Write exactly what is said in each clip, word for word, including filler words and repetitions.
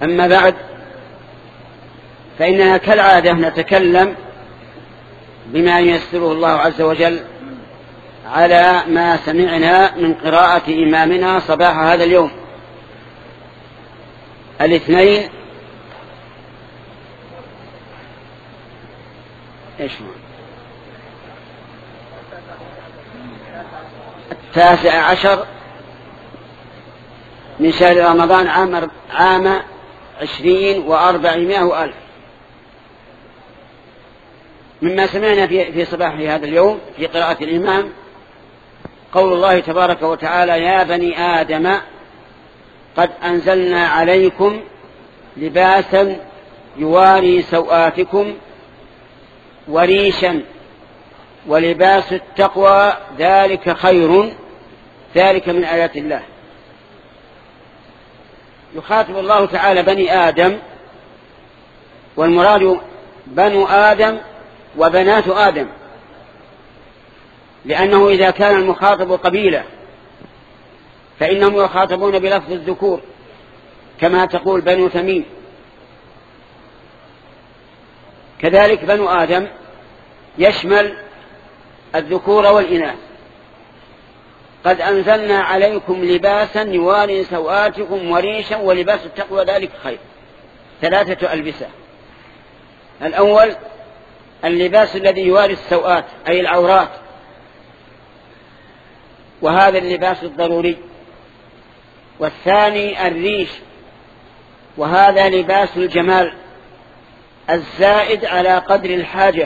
أما بعد، فإننا كالعادة نتكلم بما ييسره الله عز وجل على ما سمعنا من قراءة إمامنا صباح هذا اليوم الاثنين إيش التاسع عشر من شهر رمضان عام عام عشرين وأربعمائة وألف. مما سمعنا في في صباح هذا اليوم في قراءة الإمام قول الله تبارك وتعالى: يا بني آدم قد أنزلنا عليكم لباسا يواري سوآتكم وريشا ولباس التقوى ذلك خير، ذلك من آيات الله. يخاطب الله تعالى بني آدم، والمراد بنو آدم وبنات آدم، لأنه إذا كان المخاطب قبيلة فإنهم يخاطبون بلفظ الذكور كما تقول بنو تميم. كذلك بنو آدم يشمل الذكور والإناث. قد أنزلنا عليكم لباسا يواري سوآتكم وريشا ولباس التقوى ذلك خير، ثلاثة ألبسة. الأول اللباس الذي يواري السوآت أي العورات، وهذا اللباس الضروري. والثاني الريش، وهذا لباس الجمال الزائد على قدر الحاجة.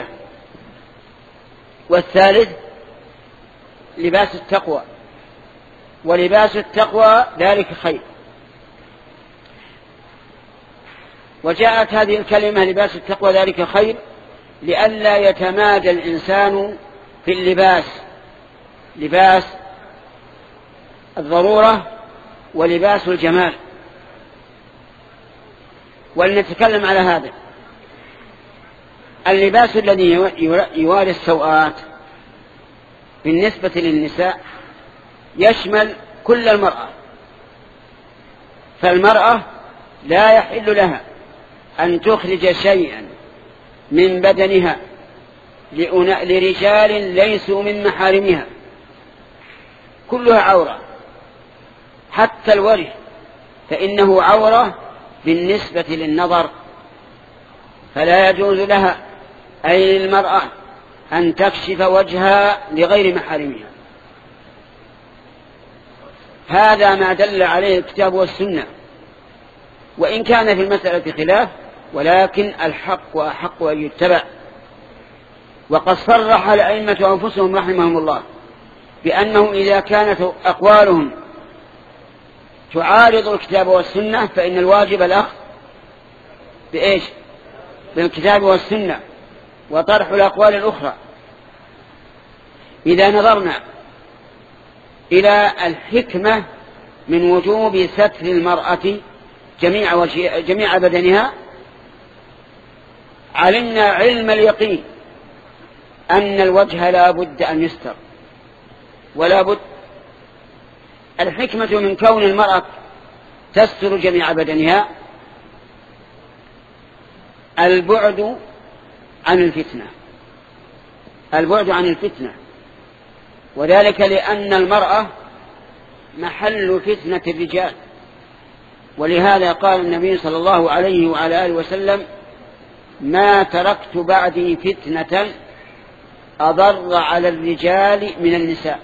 والثالث لباس التقوى، ولباس التقوى ذلك خير. وجاءت هذه الكلمة لباس التقوى ذلك خير لئلا يتمادى الإنسان في اللباس، لباس الضرورة ولباس الجمال. ولنتكلم على هذا. اللباس الذي يواري السوآت بالنسبة للنساء يشمل كل المرأة، فالمرأة لا يحل لها أن تخرج شيئا من بدنها لرجال ليسوا من محارمها، كلها عورة، حتى الوجه فإنه عورة بالنسبة للنظر، فلا يجوز لها أي للمرأة أن تكشف وجهها لغير محارمها. هذا ما دل عليه الكتاب والسنة، وإن كان في المسألة خلاف، ولكن الحق وأحق أن يتبع. وقد صرح الأئمة أنفسهم رحمهم الله بأنه إذا كانت أقوالهم تعارض الكتاب والسنة فإن الواجب الأخذ بإيش؟ بالكتاب والسنة وطرح الأقوال الأخرى. إذا نظرنا إلى الحكمة من وجوب ستر المرأة جميع, جميع بدنها، علمنا علم اليقين أن الوجه لا بد أن يستر، ولا بد. الحكمة من كون المرأة تستر جميع بدنها البعد عن الفتنة، البعد عن الفتنة، وذلك لأن المرأة محل فتنة الرجال. ولهذا قال النبي صلى الله عليه وعلى آله وسلم: ما تركت بعدي فتنة أضر على الرجال من النساء.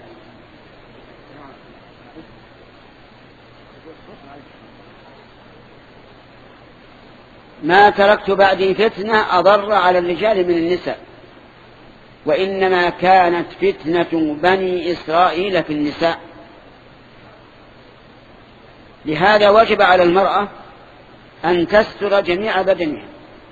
ما تركت بعدي فتنة أضر على الرجال من النساء، وإنما كانت فتنة بني إسرائيل في النساء. لهذا وجب على المرأة أن تستر جميع بدنها.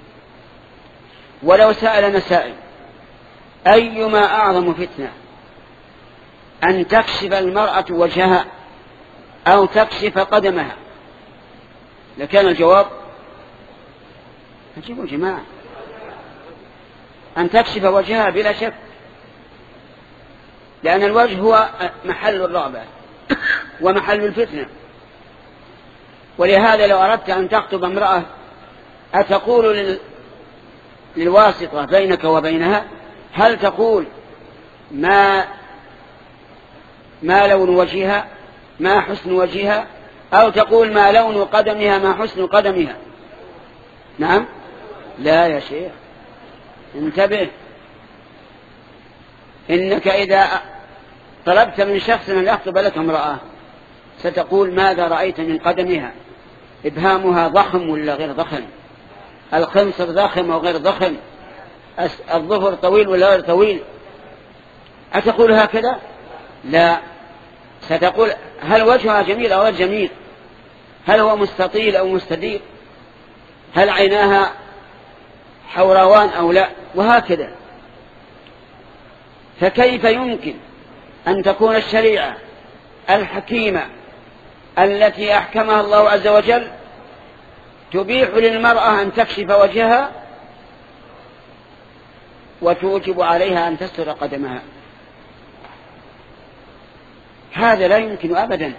ولو سألنا سائل: أيما أعظم فتنة، أن تكشف المرأة وجهها أو تكشف قدمها؟ لكان الجواب أجيبوا جماعة أن تكشف وجهها بلا شك، لأن الوجه هو محل الرغبة ومحل الفتنة. ولهذا لو أردت أن تخطب امرأة أتقول لل... للواسطة بينك وبينها، هل تقول ما ما لون وجهها، ما حسن وجهها، أو تقول ما لون قدمها، ما حسن قدمها؟ نعم، لا يا شيخ، انتبه. إنك إذا طلبت من شخص أن يخطب لك امرأة ستقول ماذا رأيت من قدمها، إبهامها ضخم ولا غير ضخم، الخنصر ضخم أو غير ضخم، الظفر طويل ولا غير طويل. أتقول هكذا؟ لا، ستقول هل وجهها جميل أو غير جميل، هل هو مستطيل أو مستدير، هل عيناها حوراوان أو لا، وهكذا. فكيف يمكن أن تكون الشريعة الحكيمة التي أحكمها الله عز وجل تبيح للمرأة أن تكشف وجهها وتوجب عليها أن تستر قدمها؟ هذا لا يمكن أبدا.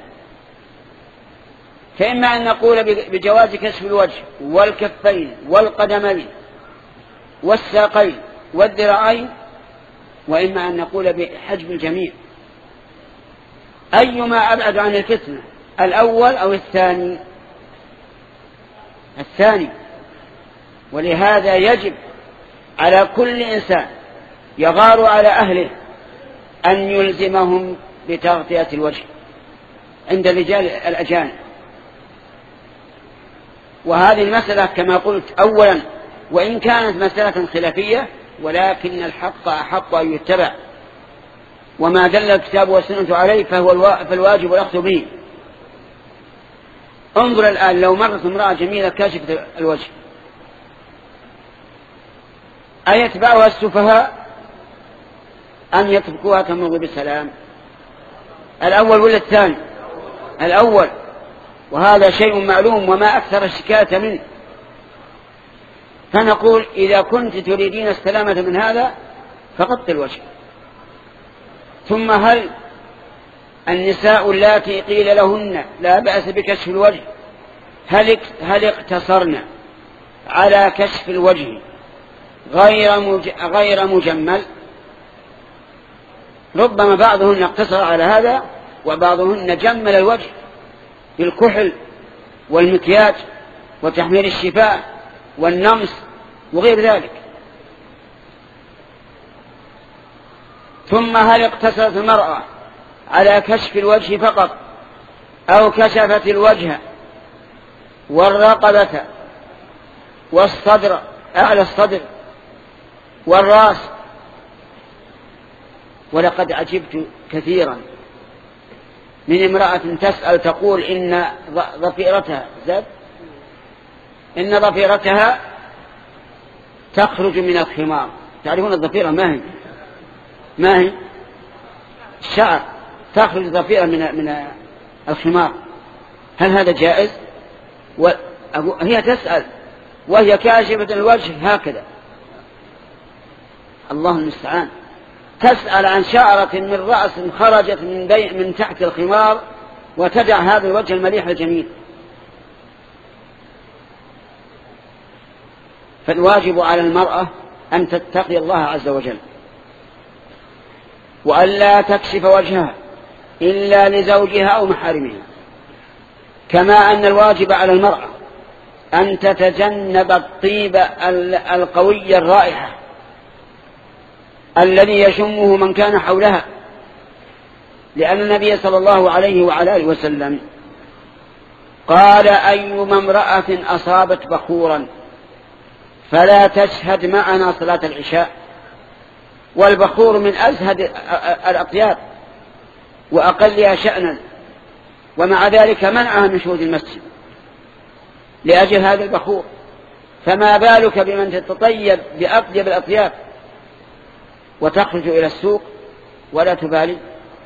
فإما أن نقول بجواز كشف الوجه والكفين والقدمين والساقين والذراعين، وإما أن نقول بحجب الجميع. أيما أبعد عن الفتنة، الأول أو الثاني؟ الثاني. ولهذا يجب على كل إنسان يغار على أهله أن يلزمهم بتغطية الوجه عند الرجال الأجانب. وهذه المسألة كما قلت أولا وإن كانت مسألة خلافية، ولكن الحق أحق أن يتبع، وما دل الكتاب والسنة عليه فهو فالواجب الأخذ به. انظر الآن، لو مرت امرأة جميلة كاشفة الوجه أيتبعها السفهاء أم يتركوها تمر بالسلام؟ الأول ولا الثاني؟ الأول. وهذا شيء معلوم وما أكثر الشكاية منه. فنقول إذا كنت تريدين السلامة من هذا فغط الوجه. ثم هل النساء اللاتي قيل لهن لا بأس بكشف الوجه هل هل اقتصرن على كشف الوجه غير مج... غير مجمل؟ ربما بعضهن اقتصر على هذا وبعضهن جمل الوجه بالكحل والمكياج وتحمير الشفاه والنمس وغير ذلك. ثم هل اقتصرت المرأة على كشف الوجه فقط أو كشفت الوجه والرقبة والصدر، أعلى الصدر والرأس؟ ولقد عجبت كثيرا من امرأة تسأل تقول إن ضفيرتها زاد إن ضفيرتها تخرج من الخمار. تعرفون الضفيرة ما هي؟ ما هي؟ الشعر، تخرج ضفيرة من من الخمار. هل هذا جائز؟ وهي تسأل وهي كاشفة الوجه هكذا، الله المستعان، تسأل عن شعرة من رأس خرجت من, من تحت الخمار وتدع هذا الوجه المليح الجميل. فالواجب على المرأة أن تتقي الله عز وجل وأن لا تكشف وجهها إلا لزوجها أو محارمها، كما أن الواجب على المرأة أن تتجنب الطيب القوي الرائحة الذي يشمه من كان حولها، لأن النبي صلى الله عليه وعلى آله وسلم قال أيما امرأة أصابت بخورا فلا تشهد معنا صلاة العشاء. والبخور من أزهد الأطياب وأقلها شأنا، ومع ذلك منعها من شهود المسجد لأجل هذا البخور، فما بالك بمن تتطيب بأطيب الأطياب وتخرج إلى السوق ولا تبالي؟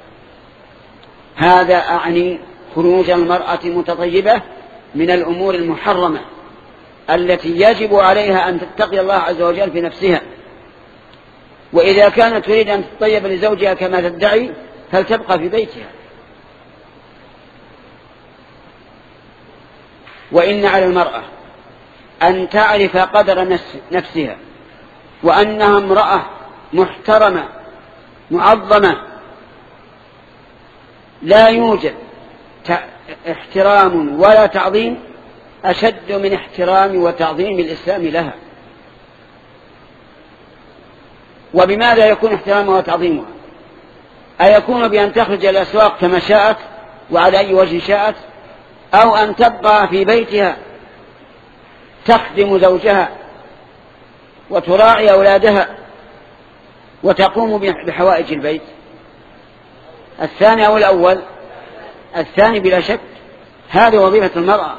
هذا أعني خروج المرأة متطيبة من الأمور المحرمة التي يجب عليها أن تتقي الله عز وجل في نفسها. وإذا كانت تريد أن تطيب لزوجها كما تدعي فلتبقى في بيتها. وإن على المرأة أن تعرف قدر نفسها وأنها امرأة محترمة معظمة، لا يوجد احترام ولا تعظيم أشد من احترام وتعظيم الإسلام لها. وبماذا يكون احترامها وتعظيمها؟ أيكون بأن تخرج إلى الأسواق كما شاءت وعلى أي وجه شاءت، أو أن تبقى في بيتها تخدم زوجها وتراعي أولادها وتقوم بحوائج البيت؟ الثاني أو الأول؟ الثاني بلا شك. هذه وظيفة المرأة.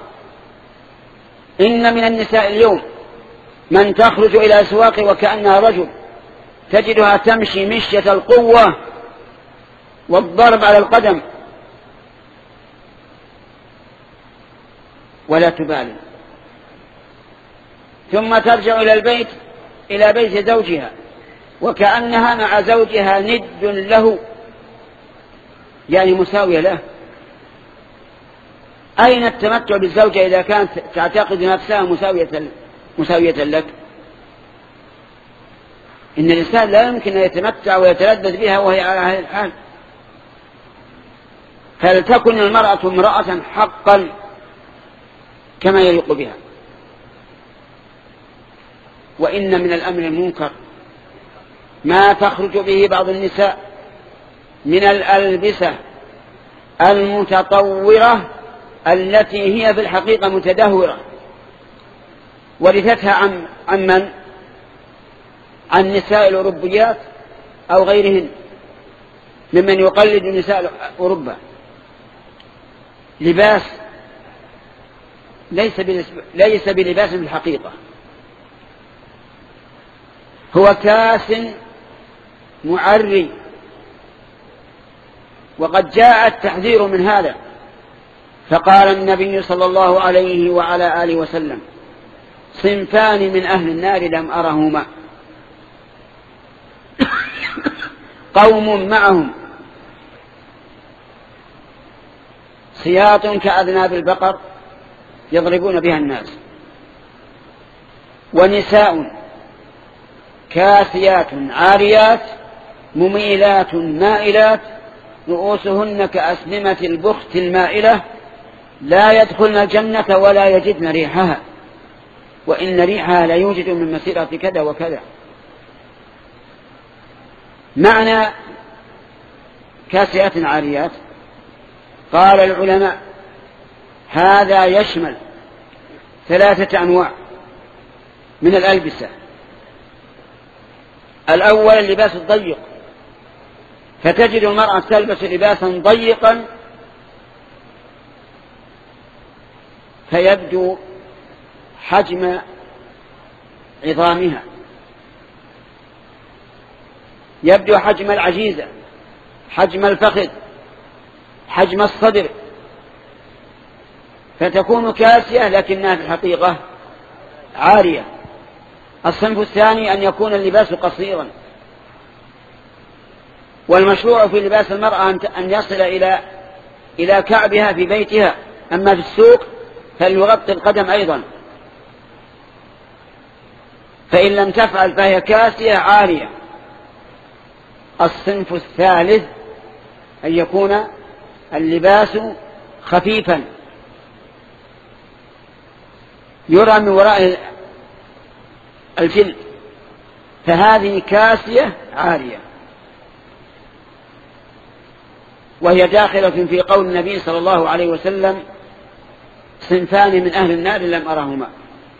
إن من النساء اليوم من تخرج إلى الأسواق وكأنها رجل، تجدها تمشي مشية القوة والضرب على القدم ولا تبالي، ثم ترجع إلى البيت إلى بيت زوجها وكأنها مع زوجها ند له، يعني مساوية له. أين التمتع بالزوجة إذا كانت تعتقد نفسها مساوية مساوية لك؟ إن الإنسان لا يمكن أن يتمتع ويتلذذ بها وهي على هذه الحال. فلتكن المرأة امرأة حقا كما يليق بها. وإن من الأمر المنكر ما تخرج به بعض النساء من الألبسة المتطورة التي هي في الحقيقة متدهورة، ورثتها عن عن من؟ عن نساء الأوروبيات أو غيرهن ممن يقلد نساء أوروبا. لباس ليس ليس بلباس في الحقيقة، هو كاس معري. وقد جاء التحذير من هذا، فقال النبي صلى الله عليه وعلى آله وسلم: صنفان من أهل النار لم أرهما، قوم معهم سياط كأذناب البقر يضربون بها الناس، ونساء كاسيات عاريات مميلات مائلات رؤوسهن كأسنمة البخت المائلة لا يدخلن الجنة ولا يجدن ريحها، وإن ريحها لا يوجد من مسيرة كذا وكذا. معنى كاسيات عاريات، قال العلماء هذا يشمل ثلاثة أنواع من الألبسة. الأول اللباس الضيق، فتجد المرأة تلبس لباسا ضيقا فيبدو حجم عظامها، يبدو حجم العجيزة، حجم الفخذ، حجم الصدر، فتكون كاسية لكنها في الحقيقة عارية. الصنف الثاني أن يكون اللباس قصيرا، والمشروع في لباس المرأة أن يصل إلى إلى كعبها في بيتها، أما في السوق فليغطي القدم أيضا، فإن لم تفعل فهي كاسية عارية. الصنف الثالث أن يكون اللباس خفيفا يرى من وراء الجلد، فهذه كاسية عارية، وهي داخلة في قول النبي صلى الله عليه وسلم: صنفان من أهل النار لم أرهما.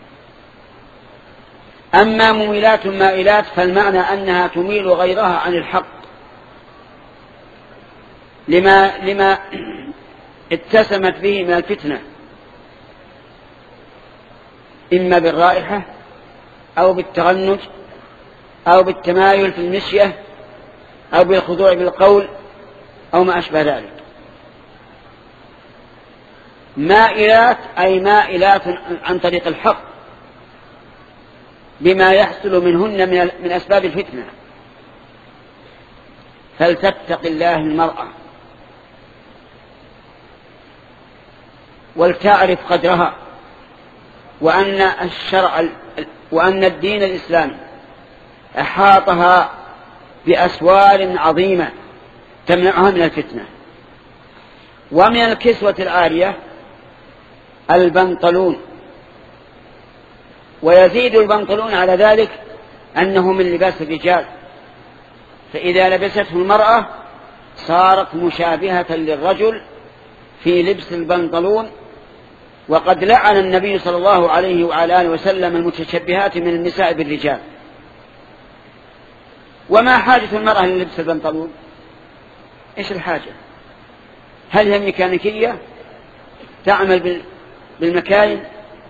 أما مميلات مائلات فالمعنى أنها تميل غيرها عن الحق لما, لما اتسمت به من الفتنة، إما بالرائحة أو بالتغنج أو بالتمايل في المشية أو بالخضوع بالقول أو ما أشبه ذلك. مائلات أي مائلات عن طريق الحق بما يحصل منهن من أسباب الفتنة. فلتتق الله المرأة ولتعرف قدرها وأن الشرع وأن الدين الإسلامي أحاطها بأسوار عظيمة تمنعها من الفتنة. ومن الكسوة العارية البنطلون، ويزيد البنطلون على ذلك أنه من لباس الرجال، فإذا لبسته المرأة صارت مشابهة للرجل في لبس البنطلون. وقد لعن النبي صلى الله عليه وعلى آله وسلم المتشبهات من النساء بالرجال. وما حاجة المرأة للبس البنطلون؟ إيش الحاجة؟ هل هي ميكانيكية تعمل بالمكاين؟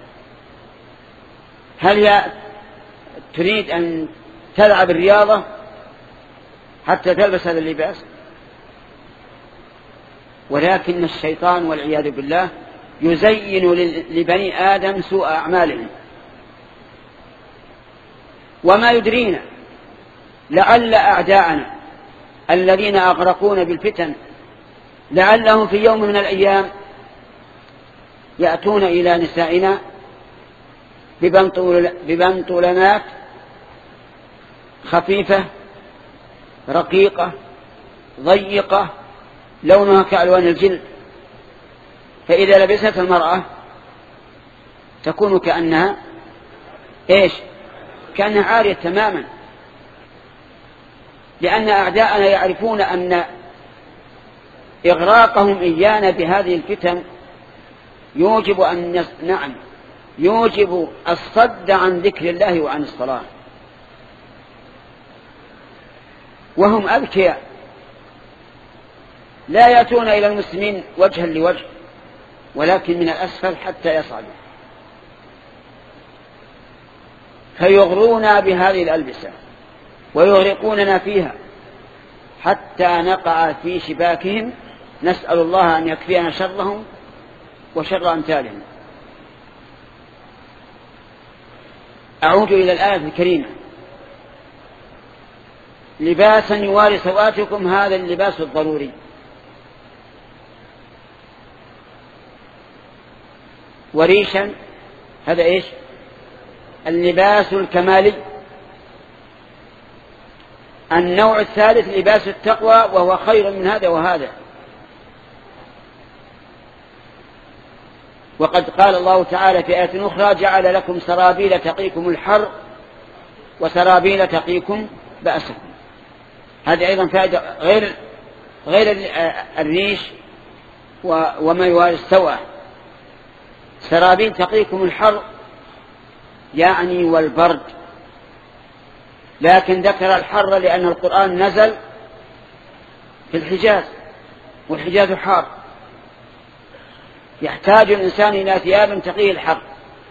هل هي تريد أن تلعب الرياضة حتى تلبس هذا اللباس؟ ولكن الشيطان والعياذ بالله يزين لبني آدم سوء أعمالهم. وما يدرينا لعل أعداءنا الذين أغرقون بالفتن لعلهم في يوم من الأيام يأتون إلى نسائنا ببنطلونات خفيفة رقيقة ضيقة لونها كألوان الجلد، فإذا لبست المرأة تكون كأنها إيش؟ كأنها عارية تماما، لأن أعداءنا يعرفون أن إغراقهم إيانا بهذه الفتن يوجب أن يص... نعم يوجب الصد عن ذكر الله وعن الصلاة، وهم أذكياء لا يأتون إلى المسلمين وجها لوجه ولكن من الأسفل حتى يصعدوا، فيغرونا بهذه الألبسة ويغرقوننا فيها حتى نقع في شباكهم، نسأل الله أن يكفينا شرهم وشر أمثالهم. أعود إلى الآية الكريمة: لباسا يواري سوآتكم، هذا اللباس الضروري. وريشا هذا إيش؟ اللباس الكمالي. النوع الثالث لباس التقوى، وهو خير من هذا وهذا. وقد قال الله تعالى في آية أخرى: جعل لكم سرابيل تقيكم الحر وسرابيل تقيكم بأسكم. هذه أيضا فائدة غير غير الريش وما يواري السوء. سرابيل تقيكم الحر يعني والبرد، لكن ذكر الحر لأن القرآن نزل في الحجاز، والحجاز حار، يحتاج الإنسان إلى ثياب تقيه الحر.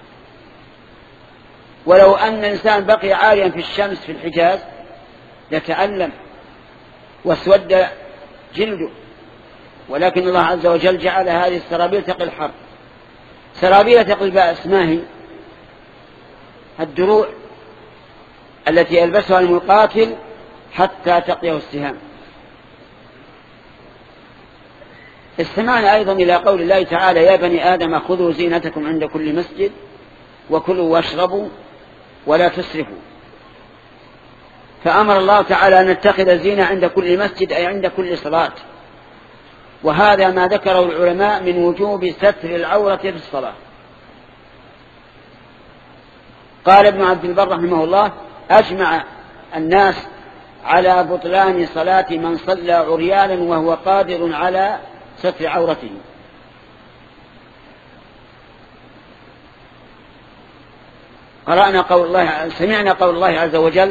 ولو أن الإنسان بقي عاريا في الشمس في الحجاز لتألم واسود جلده، ولكن الله عز وجل جعل هذه السرابيل تقي الحر. سرابيل تقي البأس ما هي؟ الدروع التي يلبسها المقاتل حتى تقيه السهام. استمعنا أيضا إلى قول الله تعالى: يا بني آدم خذوا زينتكم عند كل مسجد وكلوا واشربوا ولا تسرفوا. فأمر الله تعالى أن نتخذ الزينة عند كل مسجد، أي عند كل صلاة، وهذا ما ذكره العلماء من وجوب ستر العورة في الصلاة. قال ابن عبد البر رحمه الله: أجمع الناس على بطلان صلاة من صلى عريانا وهو قادر على ستر عورته. قرأنا قول الله، سمعنا قول الله عز وجل: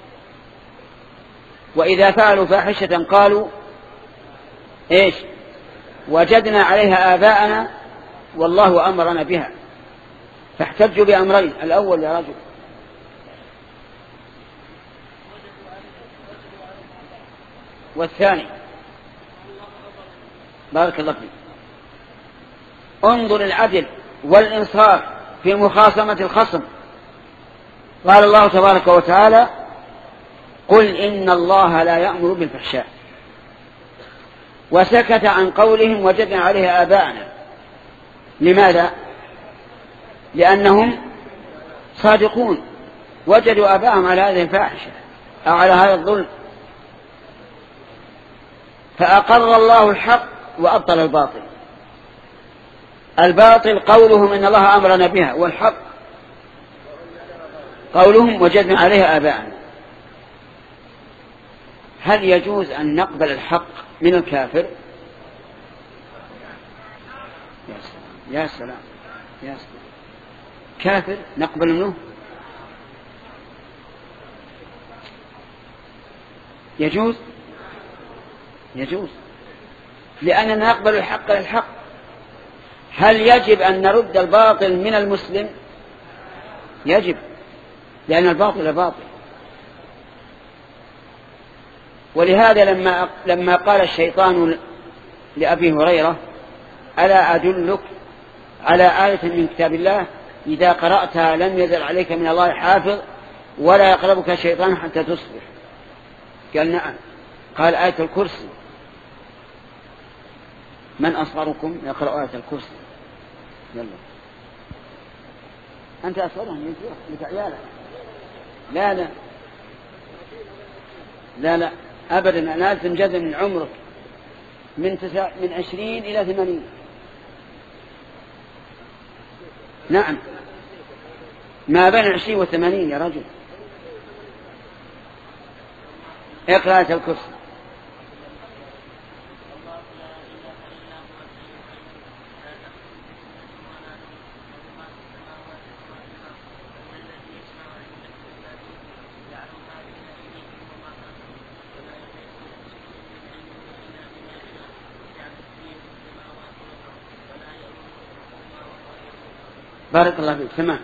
وإذا فعلوا فاحشة قالوا إيش؟ وجدنا عليها آباءنا والله أمرنا بها. فاحتجوا بأمرين: الأول يا رجل والثاني بارك الله فيك. انظر العدل والإنصاف في مخاصمة الخصم. قال الله تبارك وتعالى: قل إن الله لا يأمر بالفحشاء، وسكت عن قولهم وجدنا عليها آباءنا. لماذا؟ لأنهم صادقون، وجدوا آباءهم على هذه الفاحشة أو على هذا الظلم، فأقر الله الحق وأبطل الباطل. الباطل قولهم إن الله أمرنا بها، والحق قولهم وجدنا عليها آباءنا. هل يجوز أن نقبل الحق من الكافر؟ يا سلام يا سلام يا سلام، كافر نقبل منه؟ يجوز يجوز لأننا نقبل الحق للحق. هل يجب أن نرد الباطل من المسلم؟ يجب، لأن الباطل باطل. ولهذا لما لما قال الشيطان لأبي هريرة: ألا أدلك على آية من كتاب الله إذا قرأتها لم يزل عليك من الله حافظ ولا يقربك الشيطان حتى تصبح؟ قال: نعم. قال: آية الكرسي. من أصغركم يقرأ آية الكرسي؟ يلا أنت أصغرهم لك عيالك. لا لا لا لا أبدا، أنا لازم جزء من عمرك من تسع من عشرين إلى ثمانين. نعم، ما بين عشرين وثمانين يا رجل. اقرأ آية الكرسي. بارك الله فيك. تمام.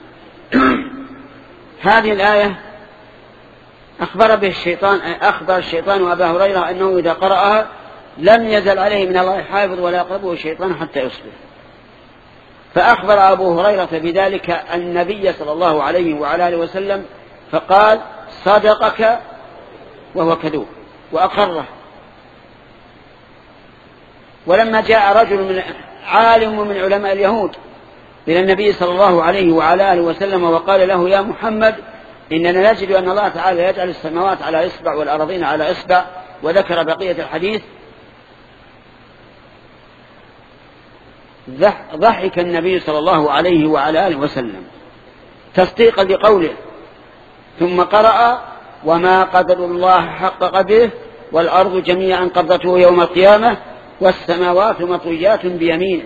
هذه الآية أخبر به الشيطان أخبر الشيطان وأبا هريرة أنه إذا قرأها لم يزل عليه من الله حافظ ولا يقربه الشيطان حتى يصبح. فأخبر أبو هريرة بذلك النبي صلى الله عليه وعلى آله وسلم، فقال: صدقك وهو كذوب، وأقره. ولما جاء رجل من عالم من علماء اليهود إلى النبي صلى الله عليه وعلى آله وسلم وقال له: يا محمد، إننا نجد أن الله تعالى يجعل السماوات على إصبع والأرضين على إصبع، وذكر بقية الحديث، ضحك النبي صلى الله عليه وعلى آله وسلم تصديقا لقوله، ثم قرأ: وما قدر الله حق قدره والأرض جميعا قبضته يوم القيامة والسماوات مطويات بيمينه.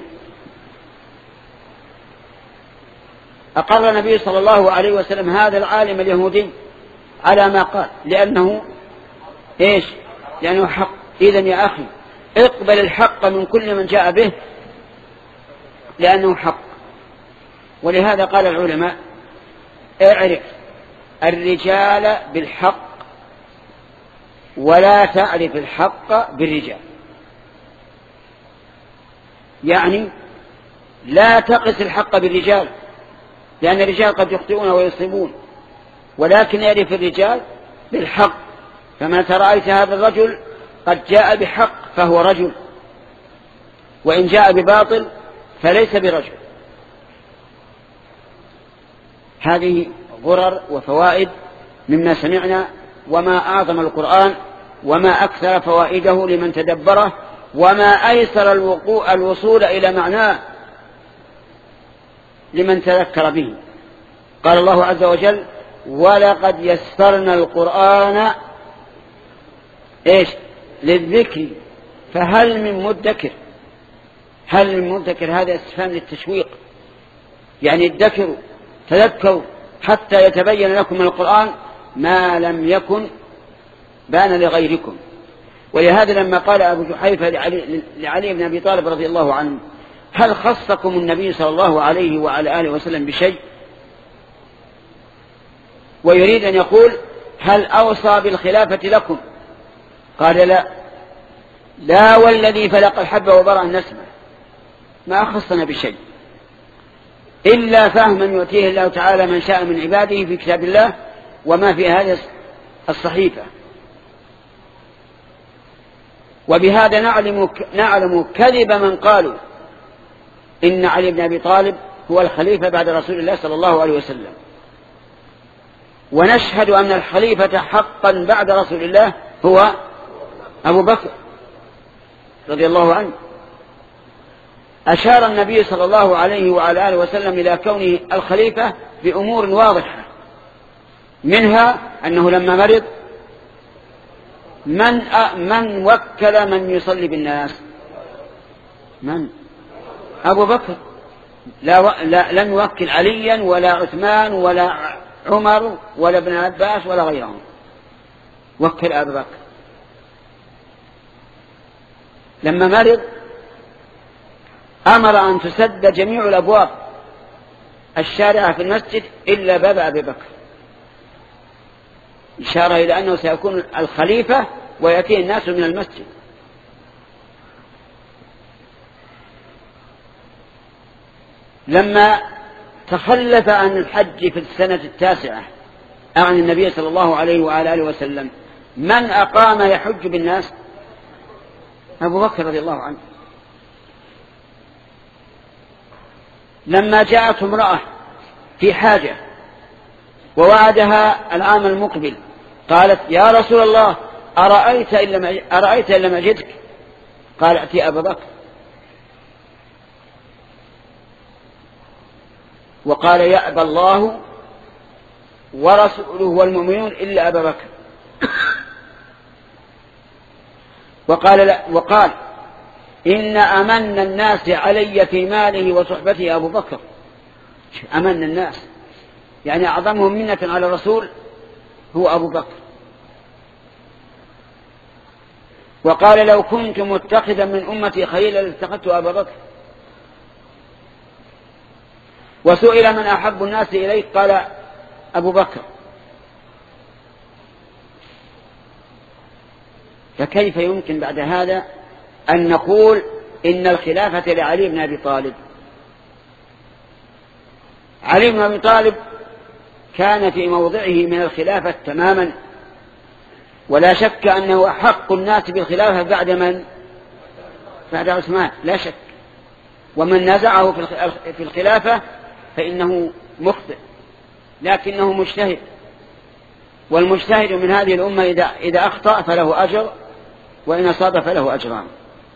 أقر النبي صلى الله عليه وسلم هذا العالم اليهودي على ما قال، لأنه إيش؟ لأنه حق. إذن يا أخي اقبل الحق من كل من جاء به، لأنه حق. ولهذا قال العلماء: اعرف الرجال بالحق ولا تعرف الحق بالرجال. يعني لا تقس الحق بالرجال، لأن الرجال قد يخطئون ويصيبون، ولكن يعرف الرجال بالحق. فما رأيت هذا الرجل قد جاء بحق فهو رجل، وإن جاء بباطل فليس برجل. هذه غرر وفوائد مما سمعنا، وما أعظم القرآن وما أكثر فوائده لمن تدبره، وما أيسر الوقوع الوصول إلى معناه لمن تذكر به. قال الله عز وجل: ولقد يسرنا القرآن إيش؟ للذكر فهل من مدكر. هل من مدكر هذا استفهام للتشويق، يعني ادكروا تذكروا حتى يتبين لكم من القرآن ما لم يكن بان لغيركم. ولهذا لما قال أبو جحيفة لعلي, لعلي بن أبي طالب رضي الله عنه: هل خصكم النبي صلى الله عليه وعلى آله وسلم بشيء؟ ويريد أن يقول: هل أوصى بالخلافة لكم؟ قال: لا لا والذي فلق الحب وبرأ النسمة، ما أخصنا بشيء إلا فهما يؤتيه الله تعالى من شاء من عباده في كتاب الله وما في هذه الصحيفة. وبهذا نعلم, نعلم كذب من قالوا إن علي بن أبي طالب هو الخليفة بعد رسول الله صلى الله عليه وسلم، ونشهد أن الخليفة حقا بعد رسول الله هو أبو بكر رضي الله عنه. أشار النبي صلى الله عليه وعلى آله وسلم إلى كونه الخليفة بأمور واضحة، منها أنه لما مرض من من وكل من يصلي بالناس؟ من؟ أبو بكر. لا, لا لم يوكل عليا ولا عثمان ولا عمر ولا ابن عباس ولا غيرهم، وكل أبو بكر. لما مرض أمر أن تسد جميع الأبواب الشارعة في المسجد إلا باب أبي بكر، إشارة إلى أنه سيكون الخليفة ويأتيه الناس من المسجد. لما تخلف عن الحج في السنة التاسعة عن النبي صلى الله عليه وعلى آله وسلم، من أقام يحج بالناس؟ أبو بكر رضي الله عنه. لما جاءت امرأة في حاجة ووعدها العام المقبل، قالت يا رسول الله أرأيت إن لم أرأيت إن لم أجدك؟ قال أتي أبا بكر، وقال يأبى الله ورسوله والمؤمنون إلا أبا بكر. وقال, لا وقال إن أمن الناس علي في ماله وصحبته أبو بكر. أمن الناس يعني أعظمهم منة على الرسول هو أبو بكر. وقال لو كنت متخذا من أمتي خليلا لاتخذت أبا بكر. وسئل من أحب الناس إليك قال أبو بكر. فكيف يمكن بعد هذا أن نقول إن الخلافة لعلي بن أبي طالب؟ علي بن أبي طالب كان في موضعه من الخلافة تماما، ولا شك أنه أحق الناس بالخلافة بعد من؟ بعد عثمان، لا شك. ومن نزعه في الخلافة فإنه مخطئ، لكنه مجتهد، والمجتهد من هذه الأمة إذا, إذا أخطأ فله أجر، وإن أصاب فله أجران.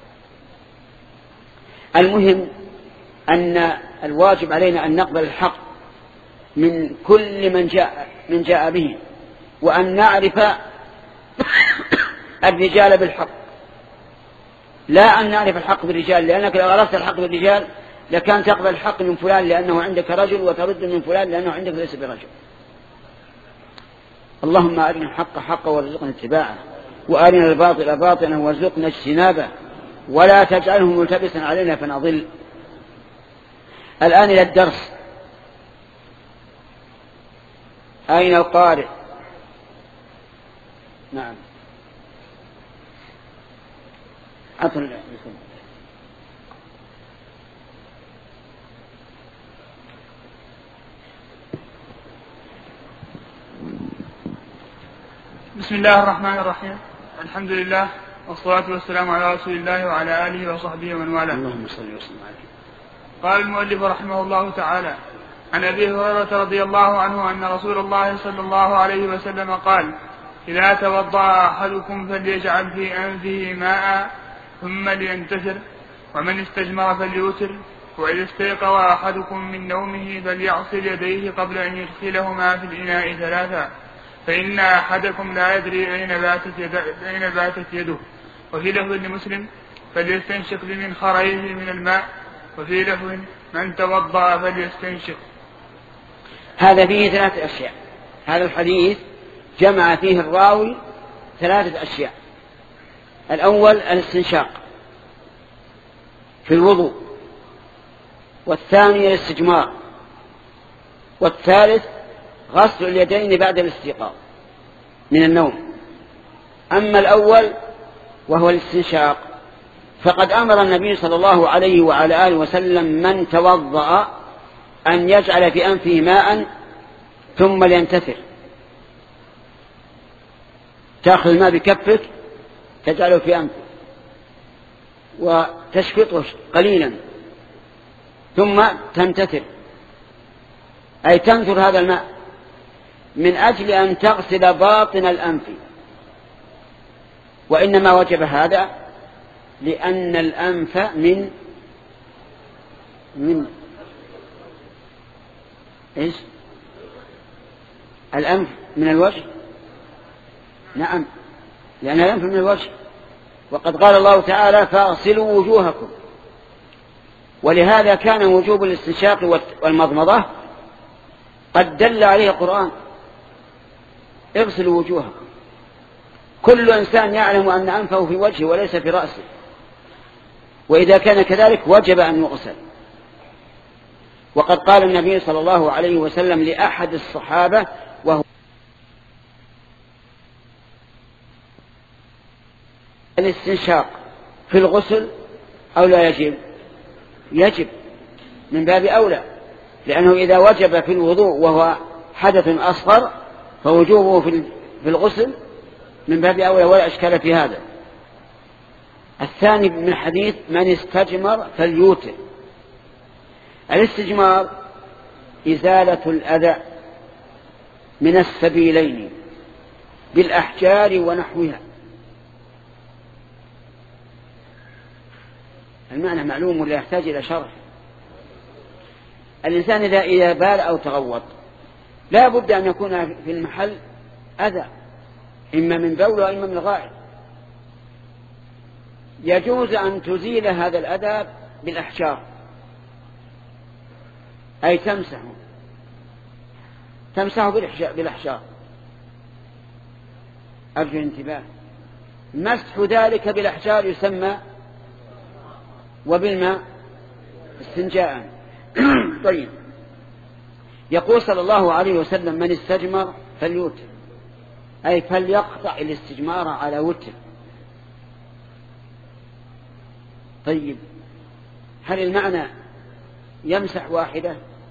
المهم أن الواجب علينا أن نقبل الحق من كل من جاء, من جاء به، وأن نعرف الرجال بالحق، لا أن نعرف الحق بالرجال، لأنك لو عرفت الحق بالرجال لكان تقبل الحق من فلان لأنه عندك رجل، وترد من فلان لأنه عندك ليس برجل. اللهم أرنا الحق حقا وارزقنا اتباعه، وأرنا الباطل باطلا وارزقنا اجتنابه، ولا تجعله ملتبسا علينا فنضل. الآن إلى الدرس. أين القارئ؟ نعم عطل. بسم الله الرحمن الرحيم. الحمد لله والصلاة والسلام على رسول الله وعلى آله وصحبه ومن والاه. اللهم صل وسلم عليه. قال المؤلف رحمه الله تعالى: عن أبي هريرة رضي الله عنه أن رسول الله صلى الله عليه وسلم قال: إذا توضأ أحدكم فليجعل في أنفه ماء ثم لينتثر، ومن استجمر فليوتر، وإذا استيقظ أحدكم من نومه فليغسل يديه قبل أن يدخلهما في الإناء ثلاثا، فإن أحدكم لا يدري أين باتت, يد... أين باتت يده. وفي لفظ لمسلم: فليستنشق بمنخريه من الماء. وفي لفظ: من توضأ فليستنشق. هذا فيه ثلاثة أشياء. هذا الحديث جمع فيه الراوي ثلاثة أشياء. الأول الاستنشاق في الوضوء، والثاني الاستجمار، والثالث غسل اليدين بعد الاستيقاظ من النوم. أما الأول وهو الاستنشاق فقد أمر النبي صلى الله عليه وعلى آله وسلم من توضأ أن يجعل في أنفه ماء ثم لينتثر. تأخذ الماء بكفك تجعله في أنفه وتشفطه قليلا ثم تنتثر أي تنثر هذا الماء من أجل أن تغسل باطن الأنف، وإنما وجب هذا لأن الأنف من من إيش؟ الأنف من الوجه. نعم، لأن الأنف من الوجه، وقد قال الله تعالى فاغسلوا وجوهكم. ولهذا كان وجوب الاستنشاق والمضمضة قد دل عليه القرآن، اغسلوا وجوهكم. كل إنسان يعلم أن أنفه في وجهه وليس في رأسه، وإذا كان كذلك وجب أن يغسل. وقد قال النبي صلى الله عليه وسلم لأحد الصحابة وهو الاستنشاق في الغسل أو لا يجب؟ يجب من باب أولى، لأنه إذا وجب في الوضوء وهو حدث أصغر فوجوبه في الغسل من باب أولى، ولا أشكال في هذا. الثاني من الحديث من استجمر فليوتر. الاستجمار إزالة الأذى من السبيلين بالأحجار ونحوها. المعنى معلوم ولا يحتاج إلى شرح. الإنسان إذا إذا بال أو تغوط لا بد أن يكون في المحل أذى، إما من بول وإما من غائط. يجوز أن تزيل هذا الأذى بالأحجار، أي تمسحه تمسحه بالأحجار. أرجو الانتباه، مسح ذلك بالأحجار يسمى وبالماء استنجاء. طيب، يقول صلى الله عليه وسلم من استجمر فليوتر، أي فليقطع الاستجمار على وتر. طيب، هل المعنى يمسح واحدة؟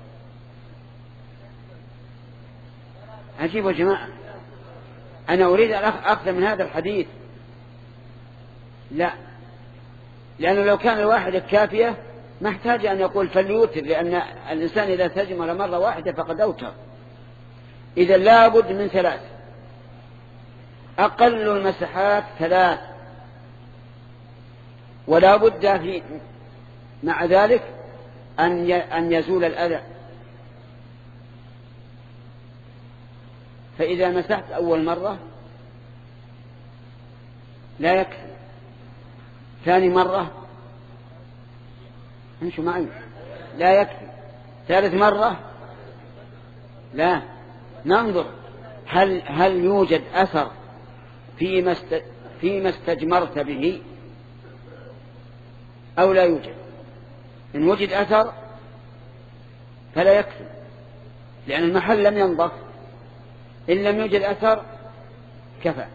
عجيب يا جماعة، أنا أريد أن أخذ من هذا الحديث. لا، لأنه لو كان الواحدة كافية ما احتاج أن يقول فليوتر، لأن الإنسان إذا تجمر مرة واحدة فقد أوتر. إذا لا بد من ثلاث، أقل المسحات ثلاث، ولا بد في مع ذلك أن أن يزول الأذى. فإذا مسحت أول مرة لا يكفي، ثاني مرة امشوا معي لا يكفي، ثالث مرة لا، ننظر هل هل يوجد أثر فيما است فيما استجمرت به أو لا يوجد. إن وجد أثر فلا يكفي، لأن المحل لم ينضف. إن لم يوجد أثر كفى.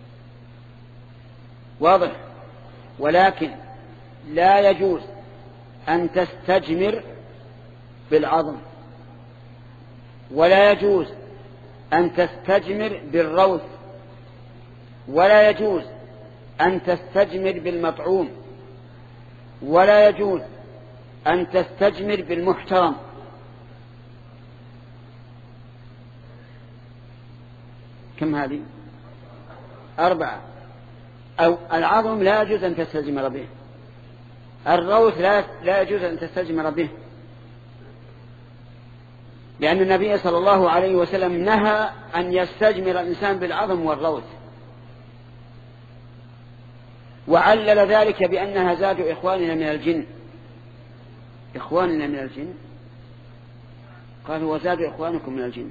واضح؟ ولكن لا يجوز أن تستجمر بالعظم، ولا يجوز أن تستجمر بالروث، ولا يجوز أن تستجمر بالمطعوم، ولا يجوز أن تستجمر بالمحترم. كم هذه؟ أربعة. أو العظم لا يجوز أن تستجمر به، الروث لا لا يجوز أن تستجمر به، لأن النبي صلى الله عليه وسلم نهى أن يستجمر الإنسان بالعظم والروث، وعلل ذلك بأنها زاد إخواننا من الجن. إخواننا من الجن، قال هو زاد إخوانكم من الجن.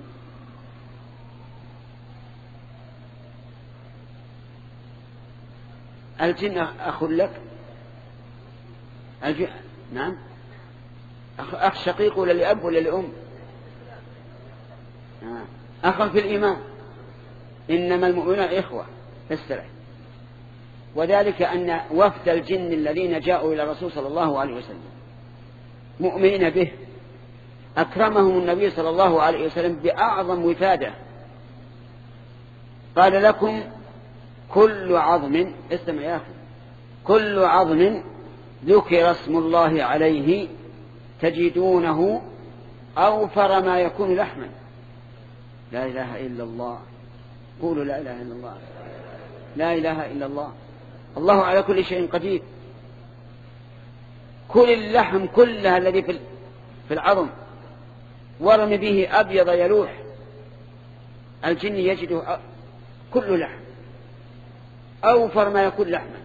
الجن أخ لك؟ الجن... نعم، أخ شقيق ولا لأب ولا لأم؟ آه. أخ في الإيمان، إنما المؤمنون إخوة فاسترح. وذلك أن وفد الجن الذين جاءوا إلى الرسول صلى الله عليه وسلم مؤمنين به أكرمهم النبي صلى الله عليه وسلم بأعظم وفادة. قال لكم كل عظم، اسمع يا أخي، كل عظم ذكر اسم الله عليه تجدونه أوفر ما يكون لحما. لا إله إلا الله. قولوا لا إله إلا الله. لا إله إلا الله. الله على كل شيء قدير. كل اللحم كلها الذي في العظم ورم به أبيض يلوح، الجن يجده كل لحم، أوفر ما يكون لحما.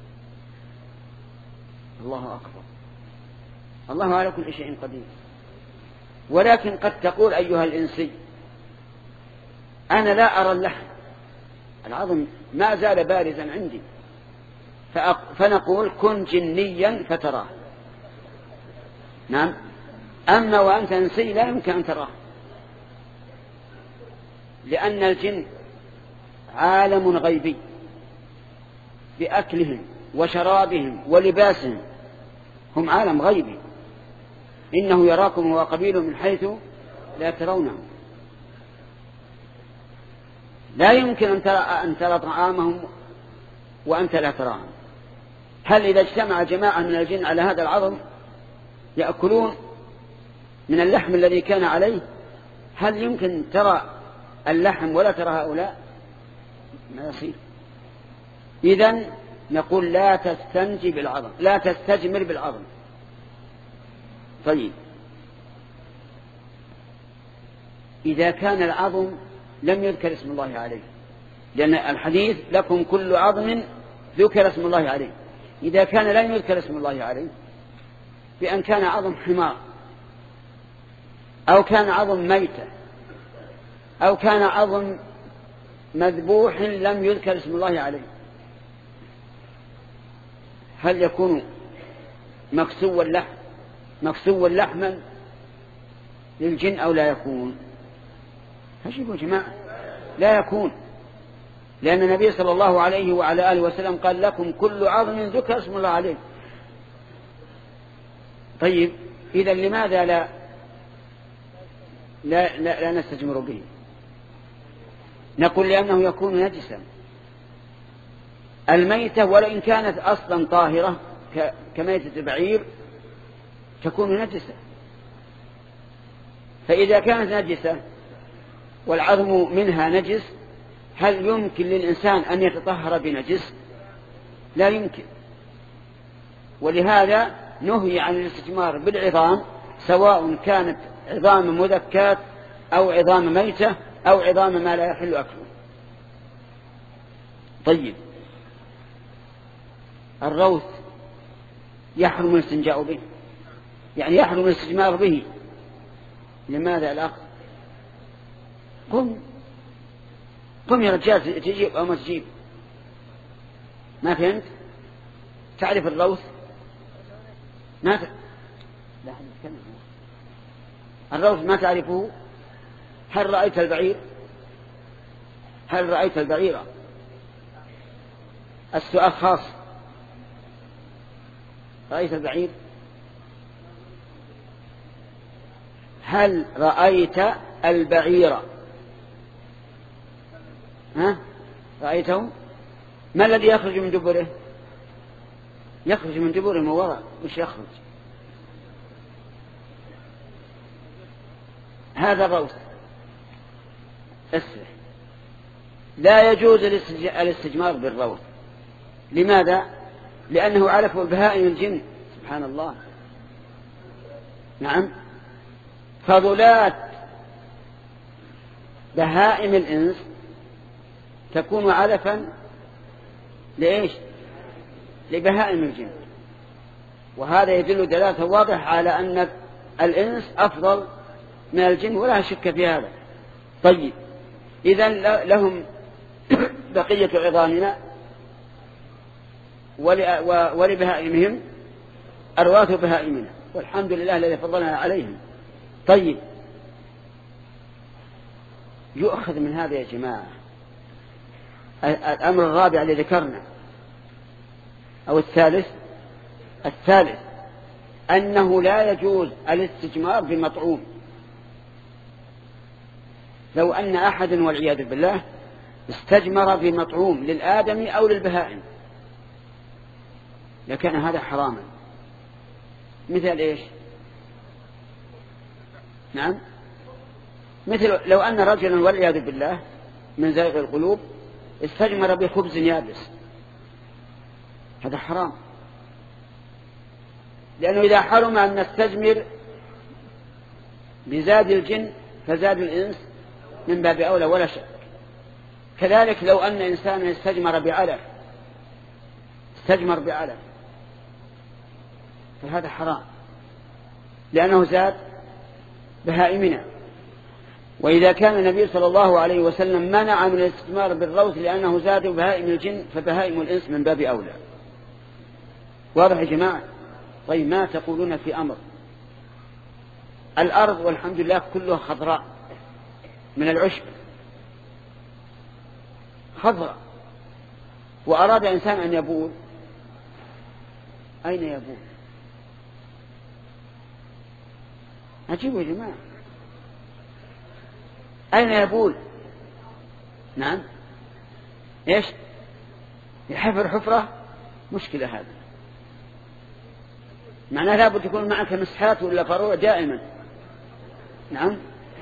الله أكبر. الله على كل شيء قدير. ولكن قد تقول أيها الإنسي أنا لا أرى اللحم، العظم ما زال بارزا عندي، فنقول كن جنيا فتراه. نعم. أما وأنت إنسي لا يمكن أن تراه، لأن الجن عالم غيبي بأكلهم وشرابهم ولباسهم، هم عالم غيبي. إنه يراكم وقبيله من حيث لا ترونه. لا يمكن أن ترى, أن ترى طعامهم وأنت لا تراهم. هل إذا اجتمع جماعة من الجن على هذا العظم يأكلون من اللحم الذي كان عليه، هل يمكن ترى اللحم ولا ترى هؤلاء؟ ما يصير. إذن نقول لا تستنجي بالعظم، لا تستجمر بالعظم. طيب إذا كان العظم لم يذكر اسم الله عليه، لأن الحديث لكم كل عظم ذكر اسم الله عليه، إذا كان لم يذكر اسم الله عليه بأن كان عظم حمار أو كان عظم ميتة أو كان عظم مذبوح لم يذكر اسم الله عليه، هل يكون مكسوا اللحم مكسوا لحما للجن أو لا يكون؟ فشوفوا يا جماعة، لا يكون، لأن النبي صلى الله عليه وعلى آله وسلم قال لكم كل عظم ذكر اسم الله عليه. طيب إذا لماذا لا لا, لا, لا نستجمر به؟ نقول لأنه يكون نجسا. الميتة ولئن كانت أصلا طاهرة كميتة البعير تكون نجسة، فإذا كانت نجسة والعظم منها نجس هل يمكن للإنسان أن يتطهر بنجس؟ لا يمكن. ولهذا نهي عن الاستجمار بالعظام، سواء كانت عظام مذكات أو عظام ميتة أو عظام ما لا يحل أكله. طيب الروث يحرم الاستنجاء به، يعني يحرم الاستجمار به. لماذا الأخ؟ قم قم يا رجال، تجيب أو ما تجيب؟ ما فهمت؟ تعرف الروث؟ ما ت... لا نتكلم. الروث ما تعرفه؟ هل رأيت البعير؟ هل رأيت البعير؟ السؤال خاص. رأيت البعير؟ هل رأيت البعير؟ ها؟ رأيته؟ ما الذي يخرج من دبره؟ يخرج من دبره من وراء، مش يخرج. هذا الروث. اسرح. لا يجوز الاستجمار بالروث. لماذا؟ لأنه علف البهائم الجن. سبحان الله. نعم. فضلات بهائم الإنس تكون علفا لإيش؟ لبهائم الجن. وهذا يدل دلالة واضحة على أن الإنس أفضل من الجن ولا شك في هذا. طيب إذن لهم بقية عظامنا ولبهائمهم أرواث بهائمنا، والحمد لله الذي فضلنا عليهم. طيب يؤخذ من هذا يا جماعة الأمر الرابع الذي ذكرنا أو الثالث الثالث أنه لا يجوز الاستجمار بمطعوم. لو أن أحد والعياذ بالله استجمر بمطعوم للآدم أو للبهائم لكان هذا حراما. مثل إيش؟ نعم، مثل لو أن رجلا والعياذ بالله من زائغ القلوب استجمر بخبز يابس، هذا حرام، لأنه إذا حرم أن نستجمر بزاد الجن فزاد الإنس من باب أولى ولا شك. كذلك لو أن إنسانا استجمر بعلف استجمر بعلف فهذا حرام، لأنه زاد بهائمنا. وإذا كان النبي صلى الله عليه وسلم منع من الاستجمار بالروث لأنه زاد بهائم الجن فبهائم الإنس من باب أولى. واضح يا جماعة؟ طيب، ما تقولون في أمر الأرض والحمد لله كلها خضراء من العشب، خضراء، وأراد إنسان أن يبول، أين يبول؟ عجيب يا جماعة، أين يبول؟ نعم، إيش؟ يحفر حفرة؟ مشكلة هذا، معناه لابد يكون معك مسحات ولا فروع دائما. نعم،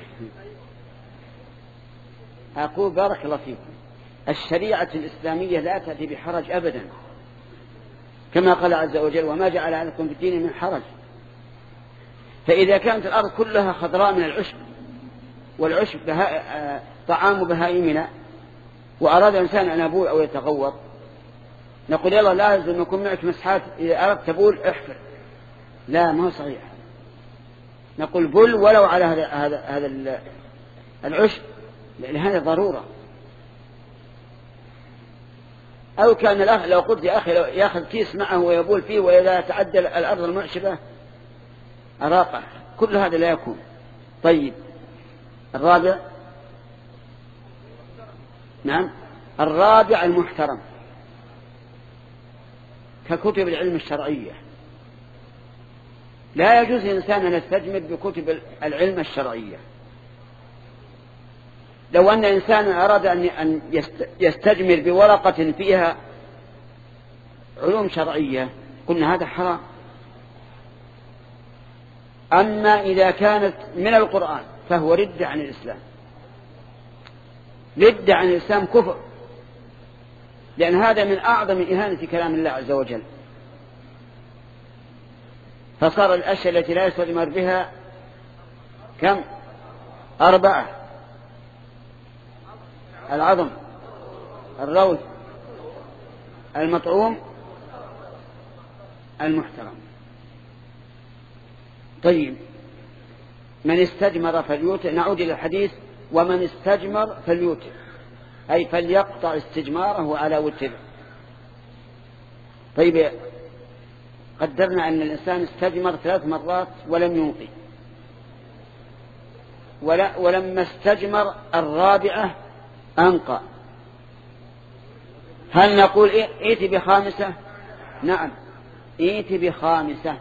أقول بارك الله فيكم، الشريعة الإسلامية لا تأتي بحرج أبدا، كما قال عز وجل: وما جعل عليكم في الدين من حرج. فإذا كانت الأرض كلها خضراء من العشب، والعشب بها... طعام بهائمنا، وأراد إنسان أن يبول أو يتغوط، نقول يلا لازم يكون معك مسحات، إذا أردت تبول احفر. لا، ما هو صحيح، نقول بل ولو على هذا هذا هذا العشب، لأن هذا ضرورة. أو كان الأخ لو قلت يا أخي يأخذ كيس معه ويبول فيه، وإذا تعدى الأرض المعشبة أراقه، كل هذا لا يكون. طيب، الرابع، نعم، الرابع المحترم ككتب العلم الشرعية، لا يجوز للإنسان أن يستجمر بكتب العلم الشرعية. لو أن إنسانا أراد أن يستجمر بورقة فيها علوم شرعية قلنا هذا حرام. أما إذا كانت من القرآن فهو رد عن الإسلام، رد عن الإسلام كفر، لأن هذا من أعظم إهانة كلام الله عز وجل. فصار الأشياء التي لا يستجمر بها كم؟ أربعة: العظم، الروث، المطعوم، المحترم. طيب، من استجمر فليوتر، نعود إلى الحديث: ومن استجمر فليوتر، أي فليقطع استجماره على وتر. طيب، قدرنا أن الإنسان استجمر ثلاث مرات ولم ينقي، ولا ولما استجمر الرابعة أنقى، هل نقول ائت بخامسة؟ نعم، ائت بخامسة.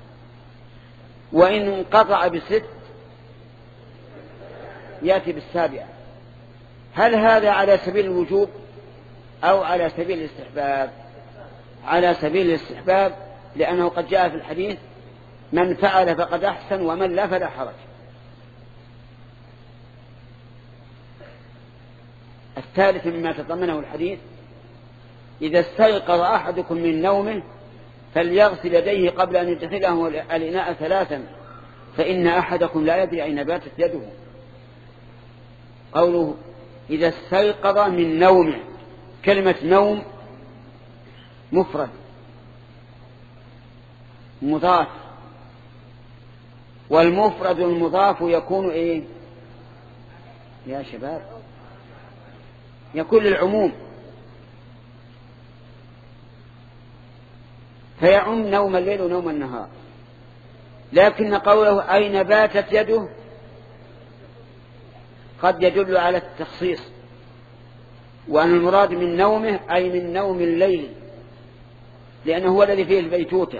وإن انقطع بست يأتي بالسابعة. هل هذا على سبيل الوجوب أو على سبيل الاستحباب؟ على سبيل الاستحباب، لأنه قد جاء في الحديث: من فعل فقد أحسن ومن لا فلا حرج. الثالث مما تضمنه الحديث: إذا استيقظ أحدكم من نومه فليغسل يديه قبل أن يدخله الإناء ثلاثا، فإن أحدكم لا يدري أين باتت يده. قوله إذا استيقظ من نومه، كلمة نوم مفرد مضاف، والمفرد المضاف يكون إيه يا شباب؟ يكون للعموم، فيعم نوم الليل ونوم النهار. لكن قوله أين باتت يده قد يدل على التخصيص، وأن المراد من نومه أي من نوم الليل، لأنه هو الذي فيه البيتوتة.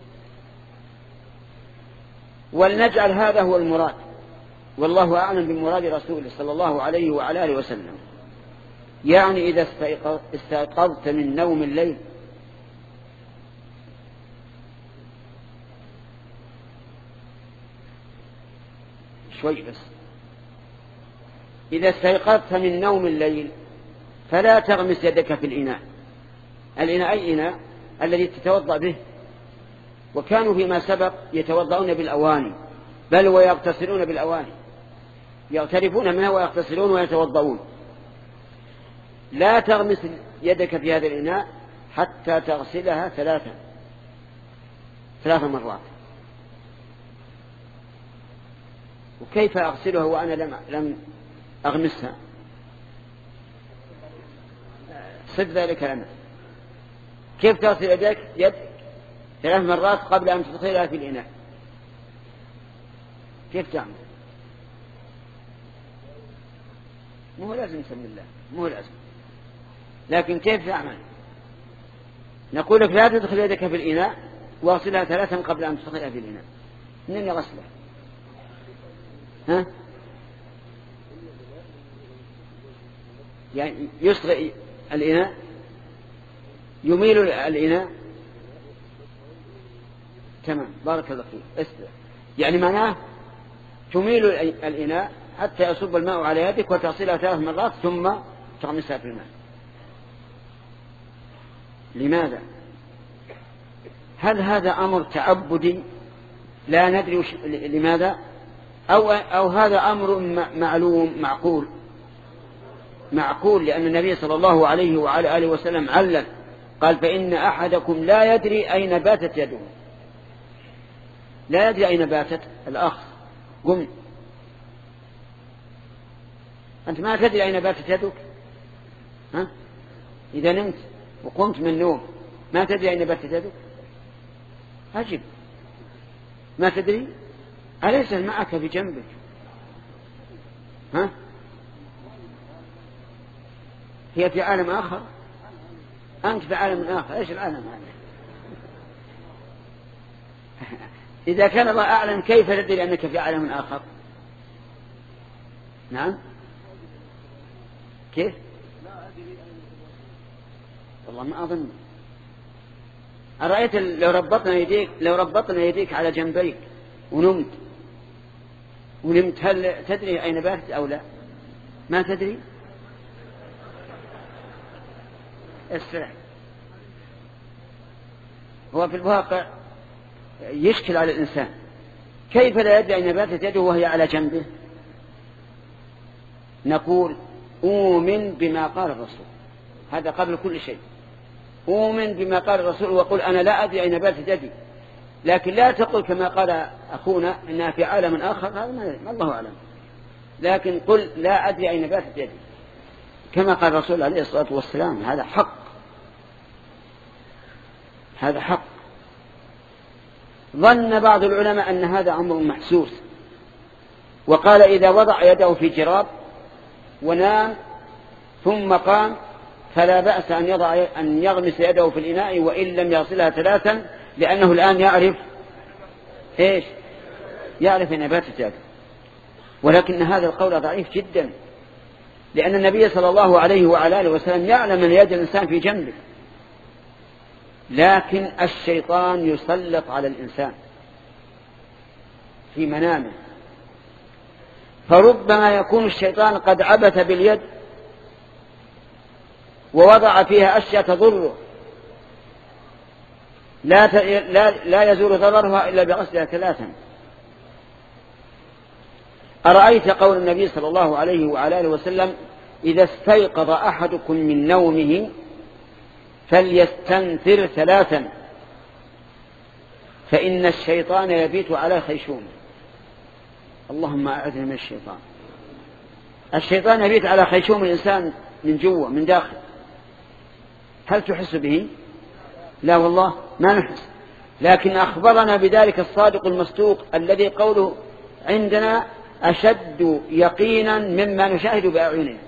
ولنجعل هذا هو المراد، والله أعلم بمراد رسوله صلى الله عليه وعلى آله وسلم. يعني إذا استيقظت من نوم الليل شوي بس. إذا استيقظت من نوم الليل فلا تغمس يدك في الإناء. الإناء أي إناء؟ الذي تتوضأ به. وكانوا فيما سبق يتوضؤون بالأواني، بل ويغتسلون بالأواني، يغترفون منها ويغتسلون ويتوضؤون. لا تغمس يدك في هذا الإناء حتى تغسلها ثلاثا ثلاث مرات. وكيف أغسلها وأنا لم لم أغمسها؟ صد ذلك لنا. كيف تغسل يدك يد ثلاث مرات قبل أن تدخلها في الإناء؟ كيف تعمل؟ مو لازم بسم الله، مو لازم، لكن كيف تعمل؟ نقول لك لا تدخل يدك في الإناء واغسلها ثلاثا قبل أن تدخلها في الإناء. منين غسلها؟ ها؟ يعني يصغي الإناء، يميل الإناء. تمام، بارك الله فيك. اسمع، يعني معناه تميل الإناء حتى يصب الماء على يدك وتغسلها ثلاث مرات ثم تغمسها في الماء. لماذا؟ هل هذا أمر تعبدي لا ندري لماذا، أو, أو هذا أمر معلوم معقول؟ معقول، لأن النبي صلى الله عليه وعلى آله وسلم علل، قال فإن أحدكم لا يدري أين باتت يده. لا يدري أين باتت. الأخ قم، أنت ما تدري أين باتت يدك؟ ها؟ إذا نمت وقمت من النوم ما تدري أين باتت يدك؟ أجب، ما تدري؟ أليس معك في جنبك؟ ها؟ هي في عالم آخر، أنت في عالم آخر. إيش العالم هذا؟ إذا كان الله أعلم كيف تدري أنك في عالم آخر؟ نعم، كيف؟ والله ما أظن. أرأيت لو ربطنا يديك لو ربطنا يديك على جنبيك ونمت ونمت هل تدري أين باتت أو لا؟ ما تدري. السلام. هو في الواقع يشكل على الإنسان، كيف لا يدري أين باتت يده وهي على جنبه؟ نقول أؤمن بما قال الرسول، هذا قبل كل شيء. أؤمن بما قال الرسول وقل أنا لا أدري أين باتت يدي، لكن لا تقل كما قال أخونا إنها في عالم آخر، هذا ما الله أعلم، لكن قل لا أدري أين باتت يدي كما قال الرسول عليه الصلاة والسلام. هذا حق، هذا حق. ظن بعض العلماء أن هذا أمر محسوس، وقال إذا وضع يده في جراب ونام ثم قام فلا بأس أن يضع أن يغمس يده في الإناء وإن لم يغسلها ثلاثا، لأنه الآن يعرف إيش؟ يعرف أن باتت يده. ولكن هذا القول ضعيف جدا، لأن النبي صلى الله عليه وعلى آله وسلم يعلم أن يد الإنسان في جنبه، لكن الشيطان يسلط على الإنسان في منامه، فربما يكون الشيطان قد عبث باليد ووضع فيها أشياء تضره لا لا لا يزول ضررها إلا بغسلها ثلاثا. أرأيت قول النبي صلى الله عليه وعلى آله وسلم إذا استيقظ أحدكم من نومه فليستنثر ثلاثا فإن الشيطان يبيت على خيشومه. اللهم أعذنا من الشيطان. الشيطان يبيت على خيشوم الإنسان من جوا من داخل. هل تحس به؟ لا والله ما نحس، لكن أخبرنا بذلك الصادق المصدوق الذي قوله عندنا أشد يقينا مما نشاهد بأعيننا.